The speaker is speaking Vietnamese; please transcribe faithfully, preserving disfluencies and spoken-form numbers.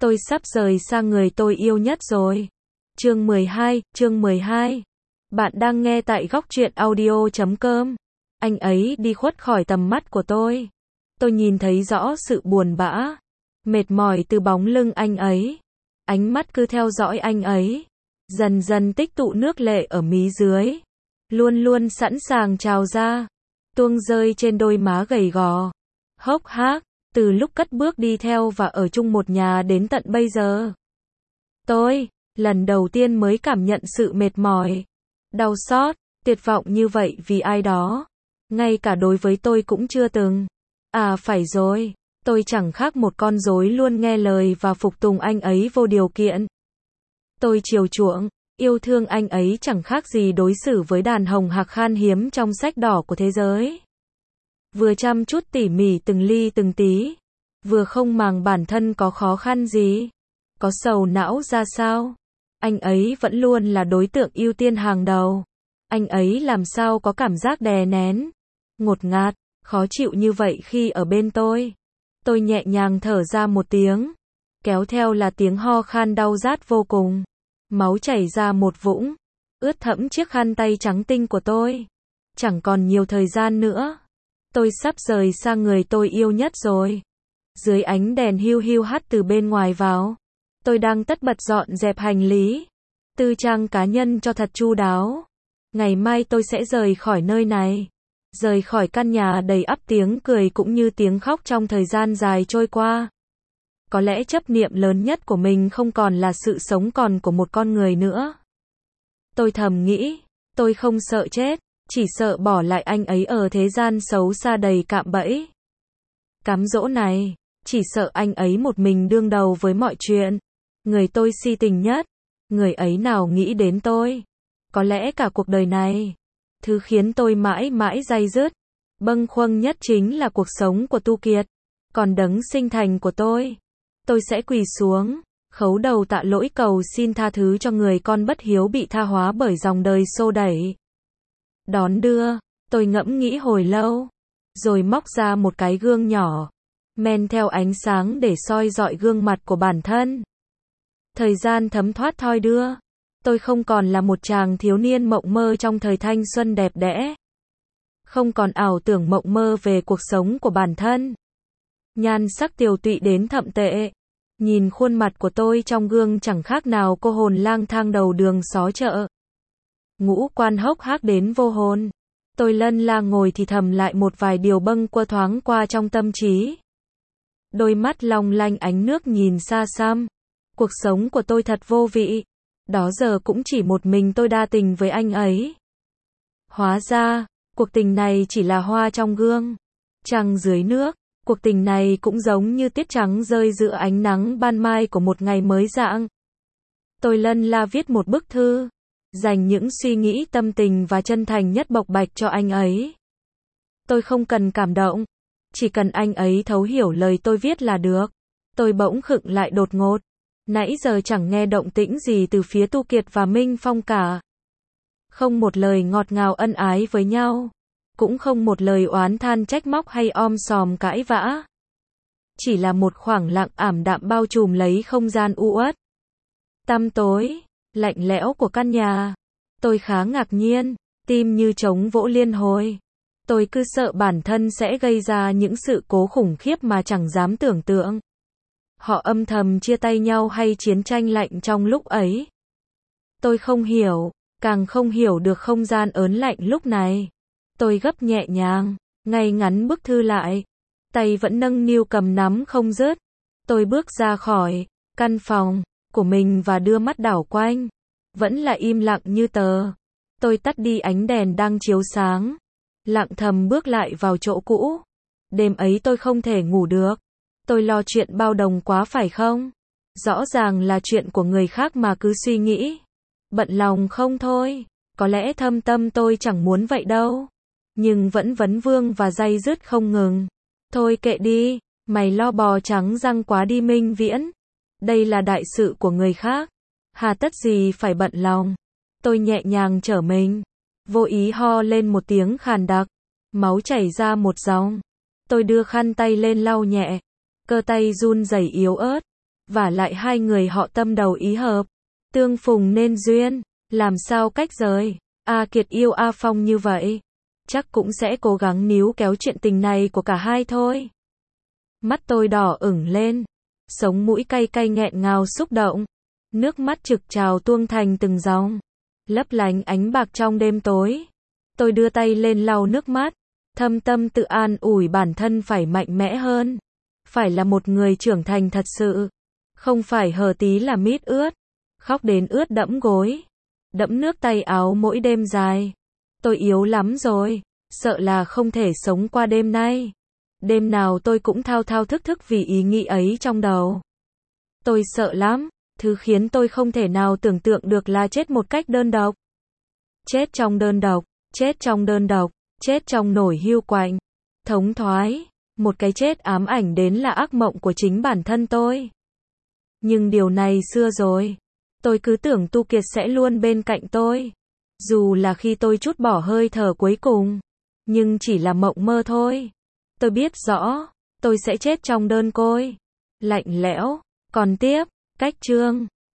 Tôi sắp rời xa người tôi yêu nhất rồi. Chương mười hai, chương mười hai. Bạn đang nghe tại góc truyện audio chấm com. Anh ấy đi khuất khỏi tầm mắt của tôi. Tôi nhìn thấy rõ sự buồn bã, mệt mỏi từ bóng lưng anh ấy. Ánh mắt cứ theo dõi anh ấy, dần dần tích tụ nước lệ ở mí dưới, luôn luôn sẵn sàng trào ra, tuông rơi trên đôi má gầy gò, hốc hác, từ lúc cất bước đi theo và ở chung một nhà đến tận bây giờ. Tôi, lần đầu tiên mới cảm nhận sự mệt mỏi, đau xót, tuyệt vọng như vậy vì ai đó. Ngay cả đối với tôi cũng chưa từng. À phải rồi, tôi chẳng khác một con rối luôn nghe lời và phục tùng anh ấy vô điều kiện. Tôi chiều chuộng, yêu thương anh ấy chẳng khác gì đối xử với đàn hồng hạc khan hiếm trong sách đỏ của thế giới. Vừa chăm chút tỉ mỉ từng ly từng tí, vừa không màng bản thân có khó khăn gì, có sầu não ra sao. Anh ấy vẫn luôn là đối tượng ưu tiên hàng đầu. Anh ấy làm sao có cảm giác đè nén, ngột ngạt, khó chịu như vậy khi ở bên tôi. Tôi nhẹ nhàng thở ra một tiếng, kéo theo là tiếng ho khan đau rát vô cùng. Máu chảy ra một vũng, ướt thẫm chiếc khăn tay trắng tinh của tôi. Chẳng còn nhiều thời gian nữa. Tôi sắp rời xa người tôi yêu nhất rồi. Dưới ánh đèn hiu hiu hắt từ bên ngoài vào, tôi đang tất bật dọn dẹp hành lý, tư trang cá nhân cho thật chu đáo. Ngày mai tôi sẽ rời khỏi nơi này, rời khỏi căn nhà đầy ắp tiếng cười cũng như tiếng khóc trong thời gian dài trôi qua. Có lẽ chấp niệm lớn nhất của mình không còn là sự sống còn của một con người nữa. Tôi thầm nghĩ, tôi không sợ chết, chỉ sợ bỏ lại anh ấy ở thế gian xấu xa đầy cạm bẫy, cám dỗ này. Chỉ sợ anh ấy một mình đương đầu với mọi chuyện. Người tôi si tình nhất, người ấy nào nghĩ đến tôi. Có lẽ cả cuộc đời này, thứ khiến tôi mãi mãi day dứt, bâng khuâng nhất chính là cuộc sống của Tu Kiệt. Còn đấng sinh thành của tôi, tôi sẽ quỳ xuống, khấu đầu tạ lỗi cầu xin tha thứ cho người con bất hiếu bị tha hóa bởi dòng đời xô đẩy. Đón đưa, tôi ngẫm nghĩ hồi lâu, rồi móc ra một cái gương nhỏ, men theo ánh sáng để soi dọi gương mặt của bản thân. Thời gian thấm thoát thoi đưa, tôi không còn là một chàng thiếu niên mộng mơ trong thời thanh xuân đẹp đẽ. Không còn ảo tưởng mộng mơ về cuộc sống của bản thân. Nhan sắc tiều tụy đến thậm tệ. Nhìn khuôn mặt của tôi trong gương chẳng khác nào cô hồn lang thang đầu đường xó chợ. Ngũ quan hốc hác đến vô hồn. Tôi lân la ngồi thì thầm lại một vài điều bâng quơ thoáng qua trong tâm trí. Đôi mắt long lanh ánh nước nhìn xa xăm. Cuộc sống của tôi thật vô vị. Đó giờ cũng chỉ một mình tôi đa tình với anh ấy. Hóa ra, cuộc tình này chỉ là hoa trong gương, trăng dưới nước. Cuộc tình này cũng giống như tiết trắng rơi giữa ánh nắng ban mai của một ngày mới rạng. Tôi lân la viết một bức thư, dành những suy nghĩ tâm tình và chân thành nhất bộc bạch cho anh ấy. Tôi không cần cảm động, chỉ cần anh ấy thấu hiểu lời tôi viết là được. Tôi bỗng khựng lại đột ngột. Nãy giờ chẳng nghe động tĩnh gì từ phía Tu Kiệt và Minh Phong cả. Không một lời ngọt ngào ân ái với nhau. Cũng không một lời oán than trách móc hay om sòm cãi vã. Chỉ là một khoảng lặng ảm đạm bao trùm lấy không gian u uất, tăm tối, lạnh lẽo của căn nhà. Tôi khá ngạc nhiên, tim như trống vỗ liên hồi. Tôi cứ sợ bản thân sẽ gây ra những sự cố khủng khiếp mà chẳng dám tưởng tượng. Họ âm thầm chia tay nhau hay chiến tranh lạnh trong lúc ấy. Tôi không hiểu, càng không hiểu được không gian ớn lạnh lúc này. Tôi gấp nhẹ nhàng, ngay ngắn bức thư lại. Tay vẫn nâng niu cầm nắm không dứt. Tôi bước ra khỏi căn phòng của mình và đưa mắt đảo quanh. Vẫn là im lặng như tờ. Tôi tắt đi ánh đèn đang chiếu sáng. Lặng thầm bước lại vào chỗ cũ. Đêm ấy tôi không thể ngủ được. Tôi lo chuyện bao đồng quá phải không? Rõ ràng là chuyện của người khác mà cứ suy nghĩ. Bận lòng không thôi. Có lẽ thâm tâm tôi chẳng muốn vậy đâu. Nhưng vẫn vấn vương và day dứt không ngừng. Thôi kệ đi, mày lo bò trắng răng quá đi Minh Viễn. Đây là đại sự của người khác. Hà tất gì phải bận lòng. Tôi nhẹ nhàng trở mình. Vô ý ho lên một tiếng khàn đặc. Máu chảy ra một dòng. Tôi đưa khăn tay lên lau nhẹ. Cơ tay run rẩy yếu ớt. Vả lại hai người họ tâm đầu ý hợp, tương phùng nên duyên, làm sao cách rời. A Kiệt yêu A Phong như vậy, chắc cũng sẽ cố gắng níu kéo chuyện tình này của cả hai thôi. Mắt tôi đỏ ửng lên, sống mũi cay cay nghẹn ngào xúc động, nước mắt trực trào tuông thành từng dòng, lấp lánh ánh bạc trong đêm tối. Tôi đưa tay lên lau nước mắt, thâm tâm tự an ủi bản thân phải mạnh mẽ hơn, phải là một người trưởng thành thật sự, không phải hờ tí là mít ướt, khóc đến ướt đẫm gối, đẫm nước tay áo mỗi đêm dài. Tôi yếu lắm rồi, sợ là không thể sống qua đêm nay. Đêm nào tôi cũng thao thao thức thức vì ý nghĩ ấy trong đầu. Tôi sợ lắm, thứ khiến tôi không thể nào tưởng tượng được là chết một cách đơn độc. Chết trong đơn độc, chết trong đơn độc, chết trong nổi hiu quạnh, thống thoái, một cái chết ám ảnh đến là ác mộng của chính bản thân tôi. Nhưng điều này xưa rồi, tôi cứ tưởng Tu Kiệt sẽ luôn bên cạnh tôi, dù là khi tôi trút bỏ hơi thở cuối cùng, nhưng chỉ là mộng mơ thôi. Tôi biết rõ, tôi sẽ chết trong đơn côi, lạnh lẽo. Còn tiếp, cách chương